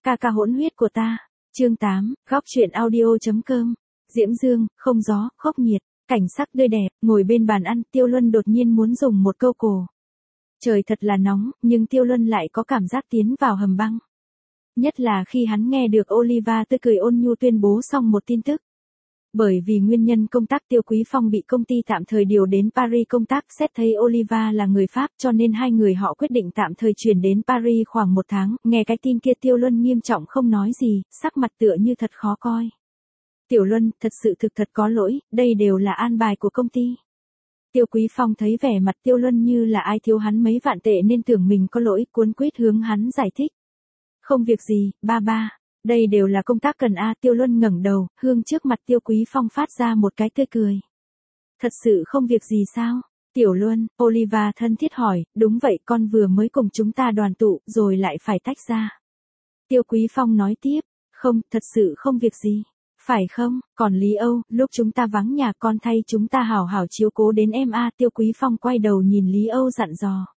ca ca hỗn huyết của ta. Chương 8, góc truyện audio.com. Diễm Dương, không gió, khốc nhiệt, cảnh sắc tươi đẹp, ngồi bên bàn ăn, Tiêu Luân đột nhiên muốn dùng một câu cổ. Trời thật là nóng, nhưng Tiêu Luân lại có cảm giác tiến vào hầm băng. Nhất là khi hắn nghe được Oliva tươi cười ôn nhu tuyên bố xong một tin tức. Bởi vì nguyên nhân công tác, Tiêu Quý Phong bị công ty tạm thời điều đến Paris công tác, xét thấy Oliva là người Pháp cho nên hai người họ quyết định tạm thời chuyển đến Paris khoảng 1 tháng. Nghe cái tin kia Tiêu Luân nghiêm trọng không nói gì, sắc mặt tựa như thật khó coi. Tiểu Luân, thật sự thật có lỗi, đây đều là an bài của công ty. Tiêu Quý Phong thấy vẻ mặt Tiêu Luân như là ai thiếu hắn mấy vạn tệ nên tưởng mình có lỗi, cuống quýt hướng hắn giải thích. Không việc gì, ba. Đây đều là công tác cần a. Tiêu Luân ngẩng đầu, hướng trước mặt Tiêu Quý Phong phát ra một cái tươi cười. Thật sự không việc gì sao? Tiểu Luân, Oliva thân thiết hỏi, đúng vậy, con vừa mới cùng chúng ta đoàn tụ, rồi lại phải tách ra. Tiêu Quý Phong nói tiếp, không, thật sự không việc gì. Phải không, còn Lý Âu, lúc chúng ta vắng nhà con thay chúng ta hảo hảo chiếu cố đến em a. Tiêu Quý Phong quay đầu nhìn Lý Âu dặn dò.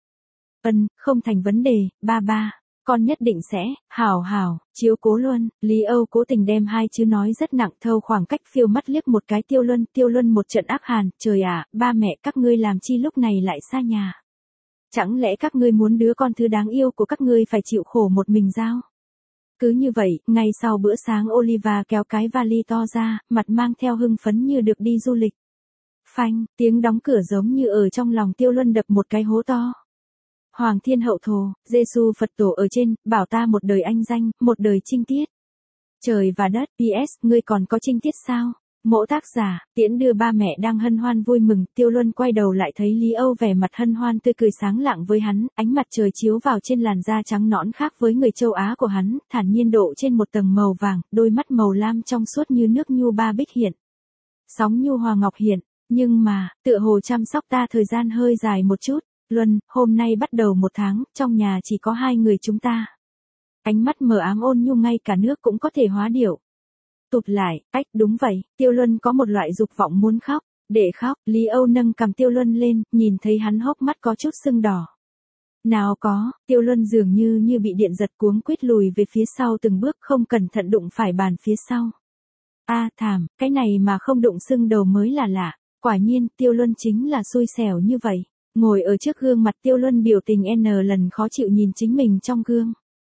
Không thành vấn đề, ba. Con nhất định sẽ, hảo, chiếu cố luôn. Lý Âu cố tình đem hai chữ nói rất nặng, thâu khoảng cách phiêu mắt liếc một cái Tiêu Luân một trận ác hàn, trời ạ, ba mẹ các ngươi làm chi lúc này lại xa nhà. Chẳng lẽ các ngươi muốn đứa con thứ đáng yêu của các ngươi phải chịu khổ một mình sao? Cứ như vậy, ngay sau bữa sáng Oliva kéo cái vali to ra, mặt mang theo hưng phấn như được đi du lịch. Phanh, tiếng đóng cửa giống như ở trong lòng Tiêu Luân đập một cái hố to. Hoàng thiên hậu thổ, Giêsu Phật tổ ở trên, bảo ta một đời anh danh, một đời trinh tiết. Trời và đất, PS, ngươi còn có trinh tiết sao? Mộ tác giả, tiễn đưa ba mẹ đang hân hoan vui mừng, Tiêu Luân quay đầu lại thấy Lý Âu vẻ mặt hân hoan tươi cười sáng lạng với hắn, ánh mặt trời chiếu vào trên làn da trắng nõn khác với người châu Á của hắn, thản nhiên độ trên một tầng màu vàng, đôi mắt màu lam trong suốt như nước nhu ba bích hiện. Sóng nhu hòa ngọc hiện, nhưng mà, tựa hồ chăm sóc ta thời gian hơi dài một chút. Luân, hôm nay bắt đầu 1 tháng, trong nhà chỉ có 2 người chúng ta. Ánh mắt mờ ám ôn nhu ngay cả nước cũng có thể hóa điệu. Tụt lại, đúng vậy, Tiêu Luân có một loại dục vọng muốn khóc, để khóc, Lý Âu nâng cầm Tiêu Luân lên, nhìn thấy hắn hốc mắt có chút sưng đỏ. Nào có, Tiêu Luân dường như bị điện giật cuống quýt lùi về phía sau từng bước không cẩn thận đụng phải bàn phía sau. Thảm, cái này mà không đụng sưng đầu mới là lạ, quả nhiên Tiêu Luân chính là xui xẻo như vậy. Ngồi ở trước gương mặt Tiêu Luân biểu tình lần khó chịu nhìn chính mình trong gương.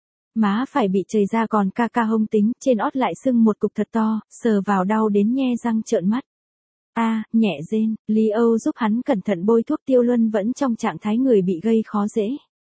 Má phải bị chảy ra còn ca hông tính, trên ót lại sưng một cục thật to, sờ vào đau đến nhe răng trợn mắt. Nhẹ rên, Lý Âu giúp hắn cẩn thận bôi thuốc. Tiêu Luân vẫn trong trạng thái người bị gây khó dễ.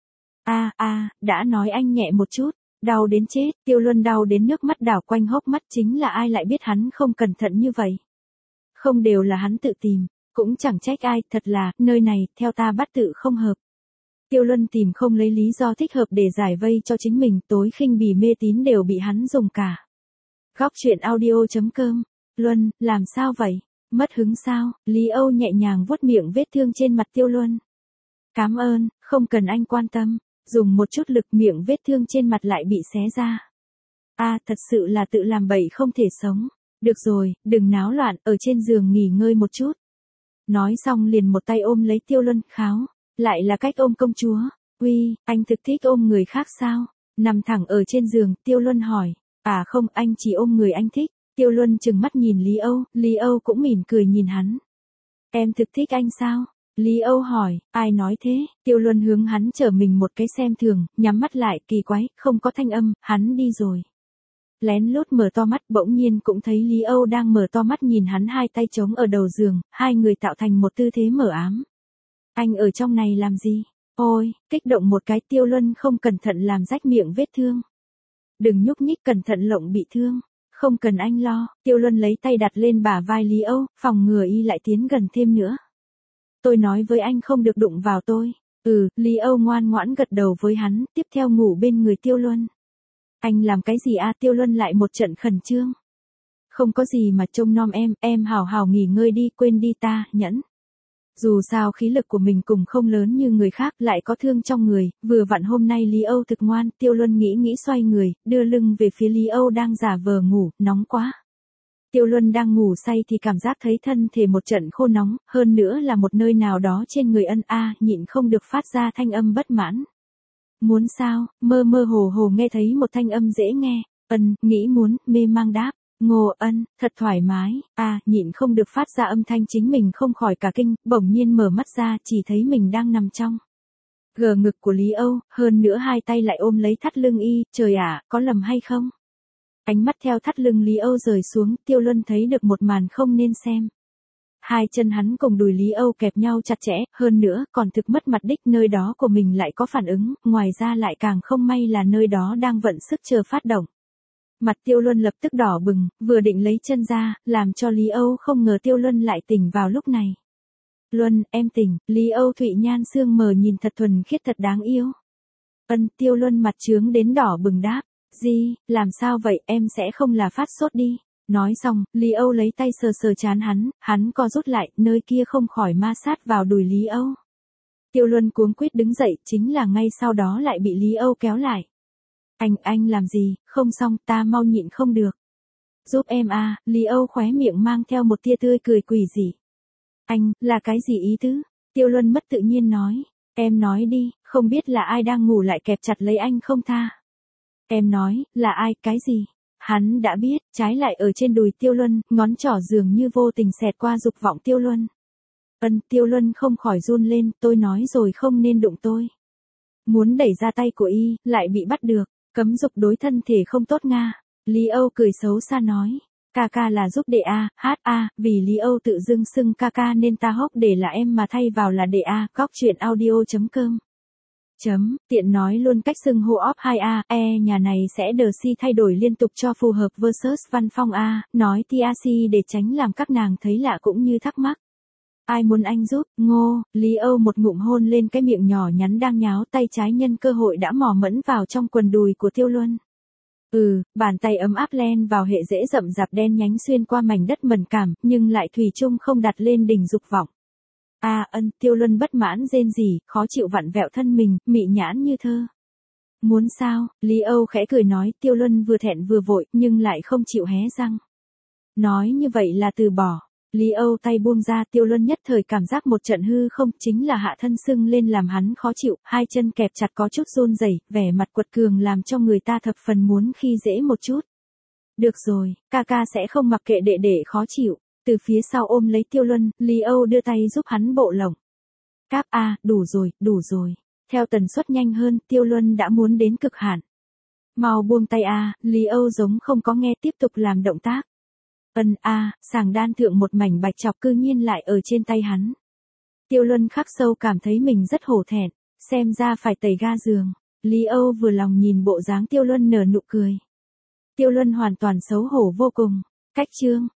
Đã nói anh nhẹ một chút, đau đến chết, Tiêu Luân đau đến nước mắt đảo quanh hốc mắt, chính là ai lại biết hắn không cẩn thận như vậy. Không đều là hắn tự tìm. Cũng chẳng trách ai, thật là, nơi này, theo ta bắt tự không hợp. Tiêu Luân tìm không lấy lý do thích hợp để giải vây cho chính mình, tối khinh bỉ mê tín đều bị hắn dùng cả. Góc truyện audio.com. Luân, làm sao vậy? Mất hứng sao? Lý Âu nhẹ nhàng vuốt miệng vết thương trên mặt Tiêu Luân. Cảm ơn, không cần anh quan tâm. Dùng một chút lực miệng vết thương trên mặt lại bị xé ra. Thật sự là tự làm bậy không thể sống. Được rồi, đừng náo loạn, ở trên giường nghỉ ngơi một chút. Nói xong liền một tay ôm lấy Tiêu Luân, kháo. Lại là cách ôm công chúa. Uy, anh thực thích ôm người khác sao? Nằm thẳng ở trên giường, Tiêu Luân hỏi. Không, anh chỉ ôm người anh thích. Tiêu Luân trừng mắt nhìn Lý Âu cũng mỉm cười nhìn hắn. Em thực thích anh sao? Lý Âu hỏi, ai nói thế? Tiêu Luân hướng hắn trở mình một cái xem thường, nhắm mắt lại, kỳ quái, không có thanh âm, hắn đi rồi. Lén lút mở to mắt, bỗng nhiên cũng thấy Lý Âu đang mở to mắt nhìn hắn, hai tay chống ở đầu giường, hai người tạo thành một tư thế mờ ám. Anh ở trong này làm gì? Ôi, kích động một cái, Tiêu Luân không cẩn thận làm rách miệng vết thương. Đừng nhúc nhích, cẩn thận lộng bị thương. Không cần anh lo. Tiêu Luân lấy tay đặt lên bả vai Lý Âu, phòng ngừa y lại tiến gần thêm nữa. Tôi nói với anh không được đụng vào tôi. Lý Âu ngoan ngoãn gật đầu với hắn, tiếp theo ngủ bên người Tiêu Luân. Anh làm cái gì Tiêu Luân lại một trận khẩn trương. Không có gì mà trông nom em hào hào nghỉ ngơi đi, quên đi ta, nhẫn. Dù sao khí lực của mình cũng không lớn như người khác, lại có thương trong người, vừa vặn hôm nay Lý Âu thực ngoan, Tiêu Luân nghĩ xoay người, đưa lưng về phía Lý Âu đang giả vờ ngủ, nóng quá. Tiêu Luân đang ngủ say thì cảm giác thấy thân thể một trận khô nóng, hơn nữa là một nơi nào đó trên người nhịn không được phát ra thanh âm bất mãn. Muốn sao, mơ mơ hồ hồ nghe thấy một thanh âm dễ nghe, nghĩ muốn, mê mang đáp. Ngô Ân, thật thoải mái, nhịn không được phát ra âm thanh chính mình không khỏi cả kinh, bỗng nhiên mở mắt ra chỉ thấy mình đang nằm trong gờ ngực của Lý Âu, hơn nữa hai tay lại ôm lấy thắt lưng y, trời ạ, có lầm hay không? Ánh mắt theo thắt lưng Lý Âu rời xuống, Tiêu Luân thấy được một màn không nên xem. Hai chân hắn cùng đùi Lý Âu kẹp nhau chặt chẽ, hơn nữa còn thực mất mặt đích nơi đó của mình lại có phản ứng, ngoài ra lại càng không may là nơi đó đang vận sức chờ phát động. Mặt Tiêu Luân lập tức đỏ bừng, vừa định lấy chân ra, làm cho Lý Âu không ngờ Tiêu Luân lại tỉnh vào lúc này. Luân, em tỉnh, Lý Âu Thụy nhan sương mờ nhìn thật thuần khiết thật đáng yêu. Tiêu Luân mặt trướng đến đỏ bừng đáp, gì, làm sao vậy, em sẽ không là phát sốt đi. Nói xong, Lý Âu lấy tay sờ sờ trán hắn co rút lại, nơi kia không khỏi ma sát vào đùi Lý Âu. Tiêu Luân cuống quýt đứng dậy, chính là ngay sau đó lại bị Lý Âu kéo lại. Anh làm gì, không xong, ta mau nhịn không được. Giúp em Lý Âu khóe miệng mang theo một tia tươi cười quỷ dị. Anh, là cái gì ý tứ? Tiêu Luân mất tự nhiên nói. Em nói đi, không biết là ai đang ngủ lại kẹp chặt lấy anh không tha. Em nói, là ai, cái gì? Hắn đã biết, trái lại ở trên đùi Tiêu Luân, ngón trỏ dường như vô tình xẹt qua dục vọng Tiêu Luân. Tiêu Luân không khỏi run lên, tôi nói rồi không nên đụng tôi. Muốn đẩy ra tay của y, lại bị bắt được, cấm dục đối thân thể không tốt nga. Lý Âu cười xấu xa nói. Ca là giúp đệ vì Lý Âu tự dưng xưng ca nên ta hốc để là em mà thay vào là đệ góc chuyện audio.com. Tiện nói luôn cách xưng hô off 2 nhà này sẽ đờ si thay đổi liên tục cho phù hợp versus văn phong nói TAC để tránh làm các nàng thấy lạ cũng như thắc mắc. Ai muốn anh giúp, Ngô, Lý Âu một ngụm hôn lên cái miệng nhỏ nhắn đang nháo, tay trái nhân cơ hội đã mò mẫm vào trong quần đùi của Tiêu Luân. Bàn tay ấm áp len vào hệ rễ rậm rạp đen nhánh xuyên qua mảnh đất mẫn cảm, nhưng lại thủy chung không đặt lên đỉnh dục vọng. Tiêu Luân bất mãn rên rỉ, khó chịu vặn vẹo thân mình, mị nhãn như thơ. Muốn sao, Lý Âu khẽ cười nói, Tiêu Luân vừa thẹn vừa vội, nhưng lại không chịu hé răng. Nói như vậy là từ bỏ. Lý Âu tay buông ra, Tiêu Luân nhất thời cảm giác một trận hư không, chính là hạ thân sưng lên làm hắn khó chịu, hai chân kẹp chặt có chút run rẩy, vẻ mặt quật cường làm cho người ta thập phần muốn khi dễ một chút. Được rồi, ca sẽ không mặc kệ đệ khó chịu. Từ phía sau ôm lấy Tiêu Luân, Lý Âu đưa tay giúp hắn bộ lỏng. Cáp đủ rồi. Theo tần suất nhanh hơn, Tiêu Luân đã muốn đến cực hạn. Mau buông tay Lý Âu giống không có nghe tiếp tục làm động tác. Sàng đan thượng một mảnh bạch chọc cư nhiên lại ở trên tay hắn. Tiêu Luân khắc sâu cảm thấy mình rất hổ thẹn, xem ra phải tẩy ga giường. Lý Âu vừa lòng nhìn bộ dáng Tiêu Luân nở nụ cười. Tiêu Luân hoàn toàn xấu hổ vô cùng. Cách chương